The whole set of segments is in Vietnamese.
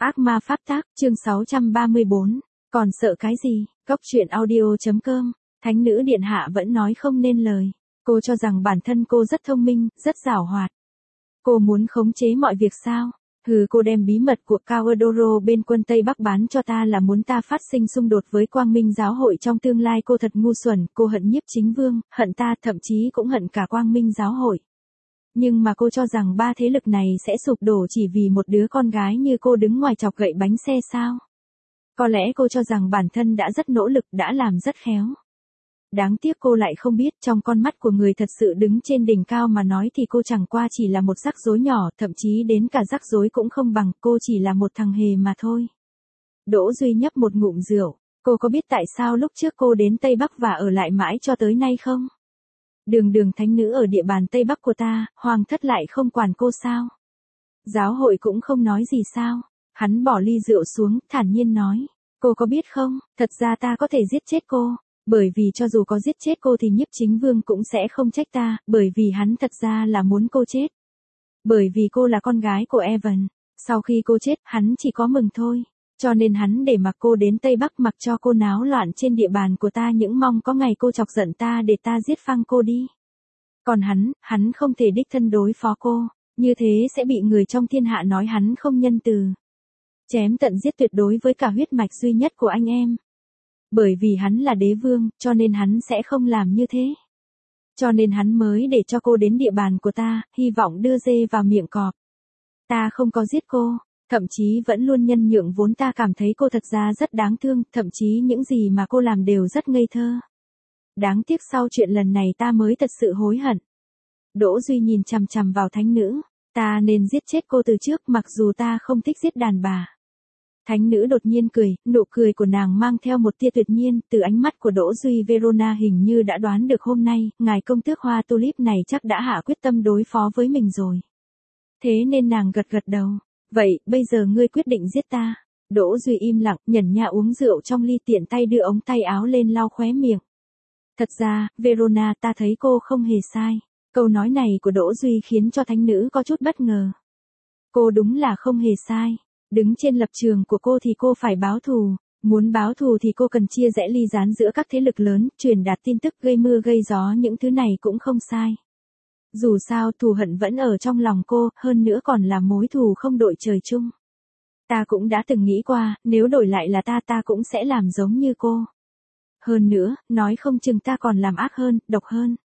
Ác ma pháp tác, chương 634. Còn sợ cái gì? Góc truyện audio.com. Thánh nữ điện hạ vẫn nói không nên lời. Cô cho rằng bản thân cô rất thông minh, rất giảo hoạt. Cô muốn khống chế mọi việc sao? Cô đem bí mật của Caodoro bên quân Tây Bắc bán cho ta là muốn ta phát sinh xung đột với Quang Minh giáo hội trong tương lai. Cô thật ngu xuẩn, cô hận Nhiếp Chính Vương, hận ta, thậm chí cũng hận cả Quang Minh giáo hội. Nhưng mà cô cho rằng ba thế lực này sẽ sụp đổ chỉ vì một đứa con gái như cô đứng ngoài chọc gậy bánh xe sao? Có lẽ cô cho rằng bản thân đã rất nỗ lực, đã làm rất khéo. Đáng tiếc cô lại không biết trong con mắt của người thật sự đứng trên đỉnh cao mà nói thì cô chẳng qua chỉ là một rắc rối nhỏ, thậm chí đến cả rắc rối cũng không bằng, cô chỉ là một thằng hề mà thôi. Đỗ Duy nhấp một ngụm rượu, cô có biết tại sao lúc trước cô đến Tây Bắc và ở lại mãi cho tới nay không? Đường thánh nữ ở địa bàn Tây Bắc của ta, hoàng thất lại không quản cô sao? Giáo hội cũng không nói gì sao? Hắn bỏ ly rượu xuống, thản nhiên nói, cô có biết không, thật ra ta có thể giết chết cô, bởi vì cho dù có giết chết cô thì Nhiếp Chính Vương cũng sẽ không trách ta, bởi vì hắn thật ra là muốn cô chết. Bởi vì cô là con gái của Evan, sau khi cô chết, hắn chỉ có mừng thôi. Cho nên hắn để mặc cô đến Tây Bắc, mặc cho cô náo loạn trên địa bàn của ta, những mong có ngày cô chọc giận ta để ta giết phăng cô đi. Còn hắn không thể đích thân đối phó cô, như thế sẽ bị người trong thiên hạ nói hắn không nhân từ. Chém tận giết tuyệt đối với cả huyết mạch duy nhất của anh em. Bởi vì hắn là đế vương, cho nên hắn sẽ không làm như thế. Cho nên hắn mới để cho cô đến địa bàn của ta, hy vọng đưa dê vào miệng cọp. Ta không có giết cô. Thậm chí vẫn luôn nhân nhượng, vốn ta cảm thấy cô thật ra rất đáng thương, thậm chí những gì mà cô làm đều rất ngây thơ. Đáng tiếc sau chuyện lần này ta mới thật sự hối hận. Đỗ Duy nhìn chằm chằm vào thánh nữ, ta nên giết chết cô từ trước mặc dù ta không thích giết đàn bà. Thánh nữ đột nhiên cười, nụ cười của nàng mang theo một tia tuyệt nhiên, từ ánh mắt của Đỗ Duy. Verona hình như đã đoán được hôm nay, ngài công tước hoa tulip này chắc đã hạ quyết tâm đối phó với mình rồi. Thế nên nàng gật gật đầu. Vậy, bây giờ ngươi quyết định giết ta. Đỗ Duy im lặng, nhẫn nhạ uống rượu trong ly, tiện tay đưa ống tay áo lên lau khóe miệng. Thật ra, Verona, ta thấy cô không hề sai. Câu nói này của Đỗ Duy khiến cho thánh nữ có chút bất ngờ. Cô đúng là không hề sai. Đứng trên lập trường của cô thì cô phải báo thù. Muốn báo thù thì cô cần chia rẽ ly gián giữa các thế lực lớn, truyền đạt tin tức, gây mưa gây gió, những thứ này cũng không sai. Dù sao thù hận vẫn ở trong lòng cô, hơn nữa còn là mối thù không đội trời chung. Ta cũng đã từng nghĩ qua, nếu đổi lại là ta cũng sẽ làm giống như cô. Hơn nữa, nói không chừng ta còn làm ác hơn, độc hơn.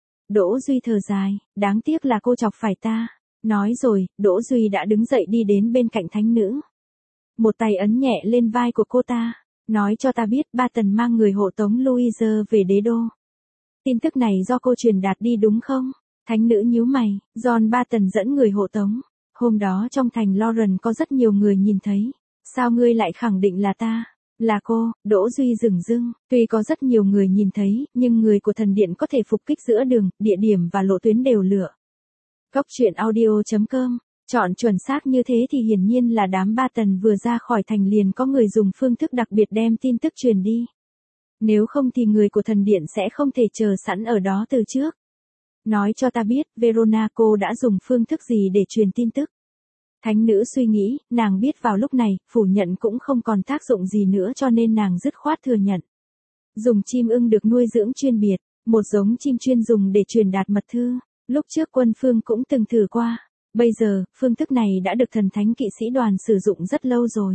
Đỗ Duy thở dài, đáng tiếc là cô chọc phải ta. Nói rồi, Đỗ Duy đã đứng dậy đi đến bên cạnh thánh nữ. Một tay ấn nhẹ lên vai của cô ta, nói cho ta biết Ba Tần mang người hộ tống Louise về đế đô. Tin tức này do cô truyền đạt đi đúng không? Thánh nữ nhíu mày, John Ba Tần dẫn người hộ tống. Hôm đó trong thành Lauren có rất nhiều người nhìn thấy. Sao ngươi lại khẳng định là ta? Là cô. Đỗ Duy dửng dưng, tuy có rất nhiều người nhìn thấy, nhưng người của thần điện có thể phục kích giữa đường, địa điểm và lộ tuyến đều lựa. Góc truyện audio.com, chọn chuẩn xác như thế thì hiển nhiên là đám Ba Tần vừa ra khỏi thành liền có người dùng phương thức đặc biệt đem tin tức truyền đi. Nếu không thì người của thần điện sẽ không thể chờ sẵn ở đó từ trước. Nói cho ta biết, Verona, cô đã dùng phương thức gì để truyền tin tức? Thánh nữ suy nghĩ, nàng biết vào lúc này, phủ nhận cũng không còn tác dụng gì nữa cho nên nàng dứt khoát thừa nhận. Dùng chim ưng được nuôi dưỡng chuyên biệt, một giống chim chuyên dùng để truyền đạt mật thư. Lúc trước Quân Phương cũng từng thử qua. Bây giờ, phương thức này đã được thần thánh kỵ sĩ đoàn sử dụng rất lâu rồi.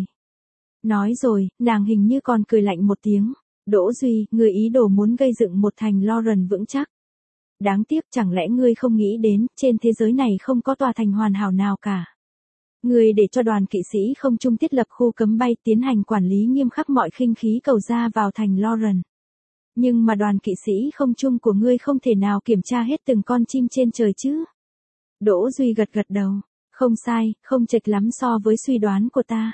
Nói rồi, nàng hình như còn cười lạnh một tiếng. Đỗ Duy, người ý đồ muốn gây dựng một thành Lauren vững chắc. Đáng tiếc, chẳng lẽ ngươi không nghĩ đến, trên thế giới này không có tòa thành hoàn hảo nào cả. Ngươi để cho đoàn kỵ sĩ không trung thiết lập khu cấm bay, tiến hành quản lý nghiêm khắc mọi khinh khí cầu ra vào thành Lauren. Nhưng mà đoàn kỵ sĩ không trung của ngươi không thể nào kiểm tra hết từng con chim trên trời chứ. Đỗ Duy gật gật đầu. Không sai, không chệch lắm so với suy đoán của ta.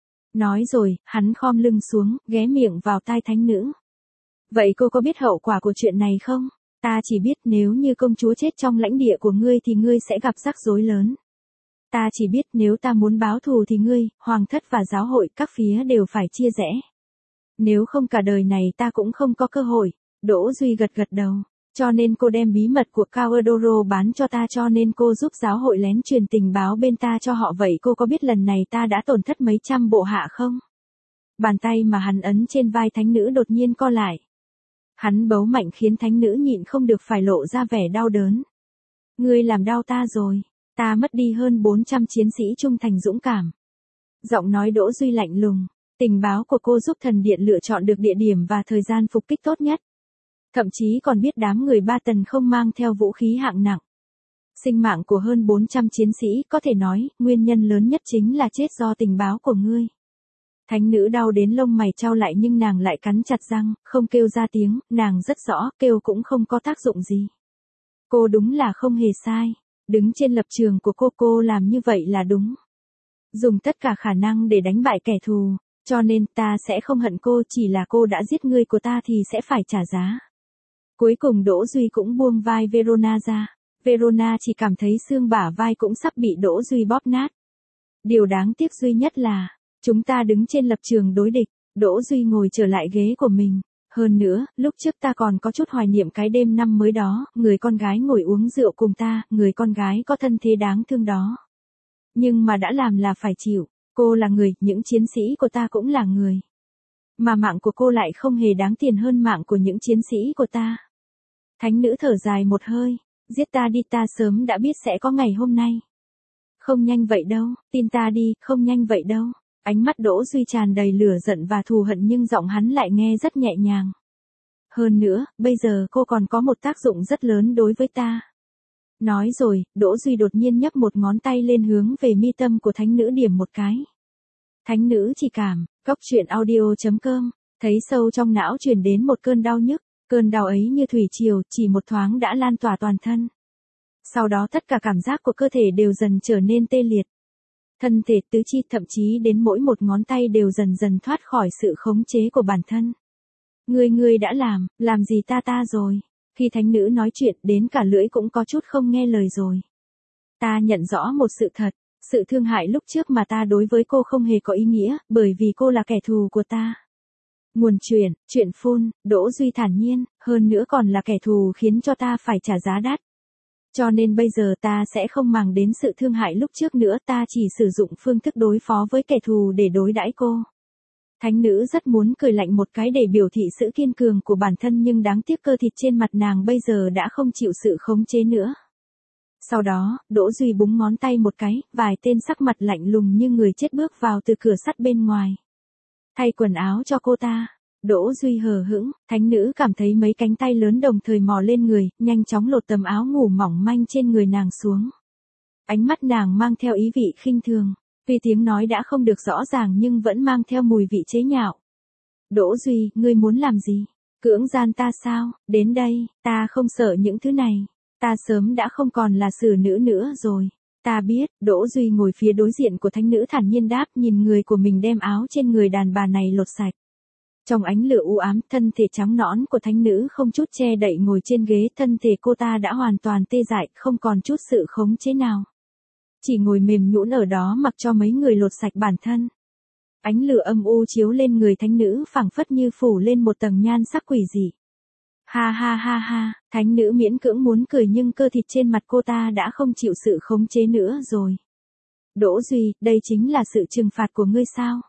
Nói rồi, hắn khom lưng xuống, ghé miệng vào tai thánh nữ. Vậy cô có biết hậu quả của chuyện này không? Ta chỉ biết nếu như công chúa chết trong lãnh địa của ngươi thì ngươi sẽ gặp rắc rối lớn. Ta chỉ biết nếu ta muốn báo thù thì ngươi, hoàng thất và giáo hội các phía đều phải chia rẽ. Nếu không cả đời này ta cũng không có cơ hội. Đỗ Duy gật gật đầu. Cho nên cô đem bí mật của Caodoro bán cho ta, cho nên cô giúp giáo hội lén truyền tình báo bên ta cho họ, vậy cô có biết lần này ta đã tổn thất mấy trăm bộ hạ không? Bàn tay mà hắn ấn trên vai thánh nữ đột nhiên co lại. Hắn bấu mạnh khiến thánh nữ nhịn không được phải lộ ra vẻ đau đớn. Ngươi làm đau ta rồi, ta mất đi hơn 400 chiến sĩ trung thành dũng cảm. Giọng nói Đỗ Duy lạnh lùng, tình báo của cô giúp thần điện lựa chọn được địa điểm và thời gian phục kích tốt nhất. Thậm chí còn biết đám người Ba Tần không mang theo vũ khí hạng nặng. Sinh mạng của hơn 400 chiến sĩ, có thể nói, nguyên nhân lớn nhất chính là chết do tình báo của ngươi. Thánh nữ đau đến lông mày chau lại nhưng nàng lại cắn chặt răng, không kêu ra tiếng, nàng rất rõ, kêu cũng không có tác dụng gì. Cô đúng là không hề sai, đứng trên lập trường của cô làm như vậy là đúng. Dùng tất cả khả năng để đánh bại kẻ thù, cho nên ta sẽ không hận cô, chỉ là cô đã giết người của ta thì sẽ phải trả giá. Cuối cùng Đỗ Duy cũng buông vai Verona ra. Verona chỉ cảm thấy xương bả vai cũng sắp bị Đỗ Duy bóp nát. Điều đáng tiếc duy nhất là, chúng ta đứng trên lập trường đối địch. Đỗ Duy ngồi trở lại ghế của mình. Hơn nữa, lúc trước ta còn có chút hoài niệm cái đêm năm mới đó, người con gái ngồi uống rượu cùng ta, người con gái có thân thế đáng thương đó. Nhưng mà đã làm là phải chịu, cô là người, những chiến sĩ của ta cũng là người. Mà mạng của cô lại không hề đáng tiền hơn mạng của những chiến sĩ của ta. Thánh nữ thở dài một hơi, giết ta đi, ta sớm đã biết sẽ có ngày hôm nay. Không nhanh vậy đâu, tin ta đi, không nhanh vậy đâu. Ánh mắt Đỗ Duy tràn đầy lửa giận và thù hận nhưng giọng hắn lại nghe rất nhẹ nhàng. Hơn nữa, bây giờ cô còn có một tác dụng rất lớn đối với ta. Nói rồi, Đỗ Duy đột nhiên nhấc một ngón tay lên hướng về mi tâm của thánh nữ điểm một cái. Thánh nữ chỉ cảm, coctruyện.audio.com, thấy sâu trong não truyền đến một cơn đau nhức, cơn đau ấy như thủy triều, chỉ một thoáng đã lan tỏa toàn thân. Sau đó tất cả cảm giác của cơ thể đều dần trở nên tê liệt. Thân thể, tứ chi, thậm chí đến mỗi một ngón tay đều dần dần thoát khỏi sự khống chế của bản thân. Ngươi đã làm gì ta rồi? Khi thánh nữ nói chuyện đến cả lưỡi cũng có chút không nghe lời rồi. Ta nhận rõ một sự thật, sự thương hại lúc trước mà ta đối với cô không hề có ý nghĩa, bởi vì cô là kẻ thù của ta. Nguồn chuyện phun, Đỗ Duy thản nhiên, hơn nữa còn là kẻ thù khiến cho ta phải trả giá đắt. Cho nên bây giờ ta sẽ không màng đến sự thương hại lúc trước nữa, ta chỉ sử dụng phương thức đối phó với kẻ thù để đối đãi cô. Thánh nữ rất muốn cười lạnh một cái để biểu thị sự kiên cường của bản thân nhưng đáng tiếc cơ thịt trên mặt nàng bây giờ đã không chịu sự khống chế nữa. Sau đó, Đỗ Duy búng ngón tay một cái, vài tên sắc mặt lạnh lùng như người chết bước vào từ cửa sắt bên ngoài. Thay quần áo cho cô ta. Đỗ Duy hờ hững, thánh nữ cảm thấy mấy cánh tay lớn đồng thời mò lên người, nhanh chóng lột tấm áo ngủ mỏng manh trên người nàng xuống. Ánh mắt nàng mang theo ý vị khinh thường, tuy tiếng nói đã không được rõ ràng nhưng vẫn mang theo mùi vị chế nhạo. Đỗ Duy, ngươi muốn làm gì? Cưỡng gian ta sao? Đến đây, ta không sợ những thứ này. Ta sớm đã không còn là xử nữ nữa rồi. Ta biết, Đỗ Duy ngồi phía đối diện của thánh nữ thản nhiên đáp, nhìn người của mình đem áo trên người đàn bà này lột sạch. Trong ánh lửa u ám, thân thể trắng nõn của thánh nữ không chút che đậy ngồi trên ghế, thân thể cô ta đã hoàn toàn tê dại, không còn chút sự khống chế nào. Chỉ ngồi mềm nhũn ở đó mặc cho mấy người lột sạch bản thân. Ánh lửa âm u chiếu lên người thánh nữ phảng phất như phủ lên một tầng nhan sắc quỷ dị. Ha ha ha ha, thánh nữ miễn cưỡng muốn cười nhưng cơ thịt trên mặt cô ta đã không chịu sự khống chế nữa rồi. Đỗ Duy, đây chính là sự trừng phạt của ngươi sao?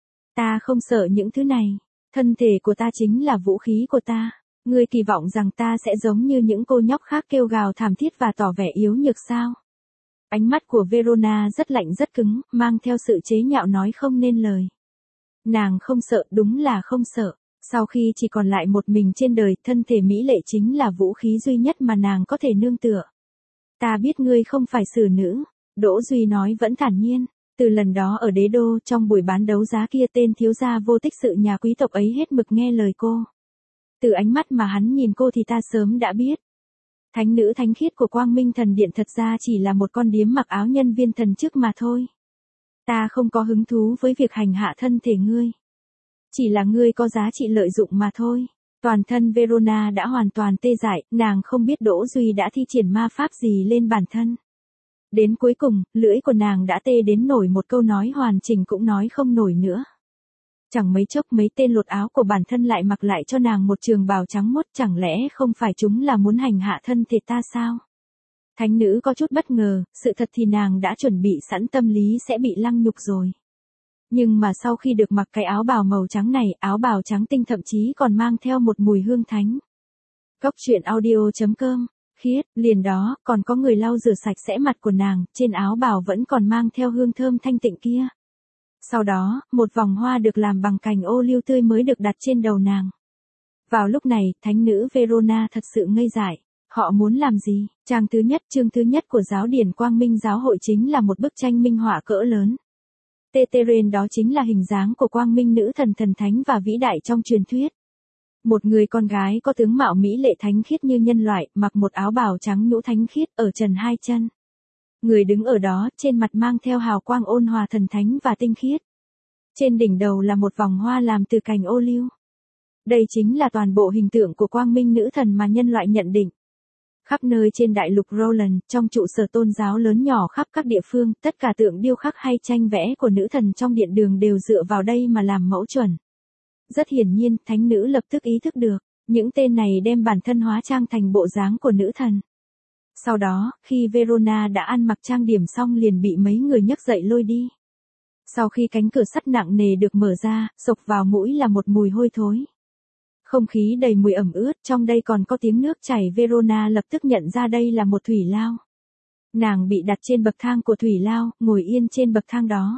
Ta không sợ những thứ này. Thân thể của ta chính là vũ khí của ta. Ngươi kỳ vọng rằng ta sẽ giống như những cô nhóc khác kêu gào thảm thiết và tỏ vẻ yếu nhược sao? Ánh mắt của Verona rất lạnh rất cứng, mang theo sự chế nhạo nói không nên lời. Nàng không sợ, đúng là không sợ. Sau khi chỉ còn lại một mình trên đời, thân thể mỹ lệ chính là vũ khí duy nhất mà nàng có thể nương tựa. Ta biết ngươi không phải xử nữ. Đỗ Duy nói vẫn thản nhiên. Từ lần đó ở đế đô, trong buổi bán đấu giá kia, tên thiếu gia vô tích sự nhà quý tộc ấy hết mực nghe lời cô. Từ ánh mắt mà hắn nhìn cô thì ta sớm đã biết. Thánh nữ thánh khiết của Quang Minh Thần Điện thật ra chỉ là một con điếm mặc áo nhân viên thần chức mà thôi. Ta không có hứng thú với việc hành hạ thân thể ngươi. Chỉ là ngươi có giá trị lợi dụng mà thôi. Toàn thân Verona đã hoàn toàn tê dại, nàng không biết Đỗ Duy đã thi triển ma pháp gì lên bản thân. Đến cuối cùng, lưỡi của nàng đã tê đến nổi một câu nói hoàn chỉnh cũng nói không nổi nữa. Chẳng mấy chốc mấy tên lột áo của bản thân lại mặc lại cho nàng một trường bào trắng muốt, chẳng lẽ không phải chúng là muốn hành hạ thân thể ta sao? Thánh nữ có chút bất ngờ, sự thật thì nàng đã chuẩn bị sẵn tâm lý sẽ bị lăng nhục rồi. Nhưng mà sau khi được mặc cái áo bào màu trắng này, áo bào trắng tinh thậm chí còn mang theo một mùi hương thánh. Góc truyện audio.com, khiết, liền đó, còn có người lau rửa sạch sẽ mặt của nàng, trên áo bào vẫn còn mang theo hương thơm thanh tịnh kia. Sau đó, một vòng hoa được làm bằng cành ô liu tươi mới được đặt trên đầu nàng. Vào lúc này, thánh nữ Verona thật sự ngây dại. Họ muốn làm gì? Chương thứ nhất của giáo điển Quang Minh giáo hội chính là một bức tranh minh họa cỡ lớn. Teteren đó chính là hình dáng của Quang Minh nữ thần thần thánh và vĩ đại trong truyền thuyết. Một người con gái có tướng mạo mỹ lệ thánh khiết như nhân loại, mặc một áo bào trắng nhũ thánh khiết, ở trần hai chân. Người đứng ở đó, trên mặt mang theo hào quang ôn hòa thần thánh và tinh khiết. Trên đỉnh đầu là một vòng hoa làm từ cành ô liu. Đây chính là toàn bộ hình tượng của Quang Minh nữ thần mà nhân loại nhận định. Khắp nơi trên đại lục Roland, trong trụ sở tôn giáo lớn nhỏ khắp các địa phương, tất cả tượng điêu khắc hay tranh vẽ của nữ thần trong điện đường đều dựa vào đây mà làm mẫu chuẩn. Rất hiển nhiên, thánh nữ lập tức ý thức được, những tên này đem bản thân hóa trang thành bộ dáng của nữ thần. Sau đó, khi Verona đã ăn mặc trang điểm xong liền bị mấy người nhấc dậy lôi đi. Sau khi cánh cửa sắt nặng nề được mở ra, xộc vào mũi là một mùi hôi thối. Không khí đầy mùi ẩm ướt, trong đây còn có tiếng nước chảy. Verona lập tức nhận ra đây là một thủy lao. Nàng bị đặt trên bậc thang của thủy lao, ngồi yên trên bậc thang đó.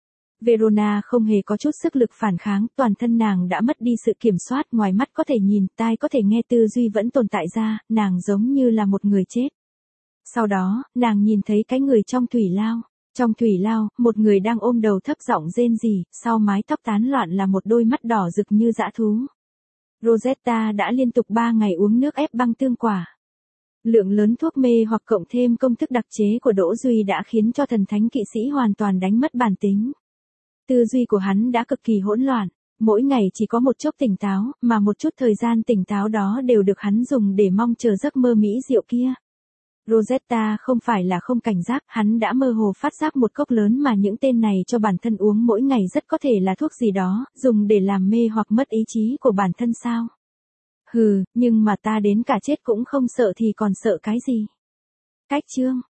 Verona không hề có chút sức lực phản kháng, toàn thân nàng đã mất đi sự kiểm soát, ngoài mắt có thể nhìn, tai có thể nghe, tư duy vẫn tồn tại ra, nàng giống như là một người chết. Sau đó, nàng nhìn thấy cái người trong thủy lao. Trong thủy lao, một người đang ôm đầu thấp giọng rên rỉ, sau mái tóc tán loạn là một đôi mắt đỏ rực như dã thú. Rosetta đã liên tục 3 ngày uống nước ép băng tương quả. Lượng lớn thuốc mê hoặc cộng thêm công thức đặc chế của Đỗ Duy đã khiến cho thần thánh kỵ sĩ hoàn toàn đánh mất bản tính. Tư duy của hắn đã cực kỳ hỗn loạn, mỗi ngày chỉ có một chốc tỉnh táo, mà một chút thời gian tỉnh táo đó đều được hắn dùng để mong chờ giấc mơ mỹ diệu kia. Rosetta không phải là không cảnh giác, hắn đã mơ hồ phát giác một cốc lớn mà những tên này cho bản thân uống mỗi ngày rất có thể là thuốc gì đó, dùng để làm mê hoặc mất ý chí của bản thân sao. Hừ, nhưng mà ta đến cả chết cũng không sợ thì còn sợ cái gì. Cách chương